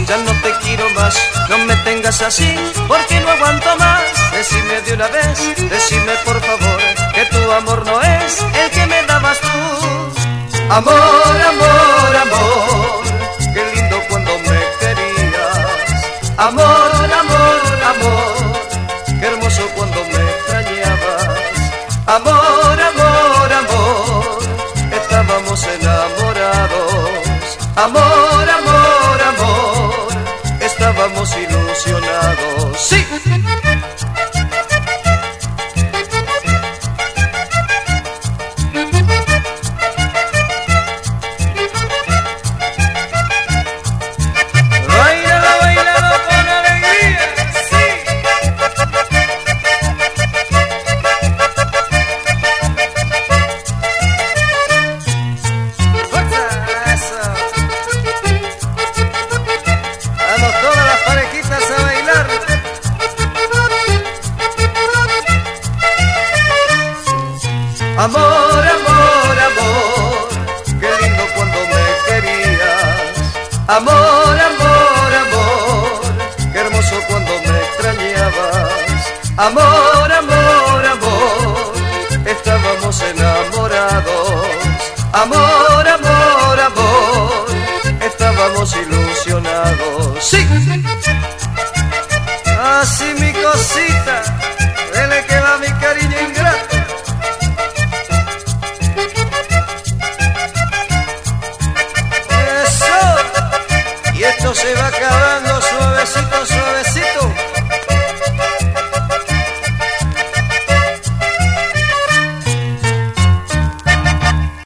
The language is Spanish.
ya no te quiero más, no me tengas así, porque no aguanto más. Decime de una vez, decime por favor, que tu amor no es el que me dabas tú. Amor, amor, amor, qué lindo cuando me querías. Amor, amor, amor, qué hermoso cuando me extrañabas. Amor, amor, amor, estábamos enamorados. Amor, amor, amor, estábamos ilusionados. ¡Sí! Amor, amor, amor, qué lindo cuando me querías. Amor, amor, amor, qué hermoso cuando me extrañabas. Amor, amor, amor, estábamos enamorados. Amor, amor, amor, estábamos ilusionados. ¡Sí! Así mi cosita, dele que va mi cariño ingrato. Esto se va acabando.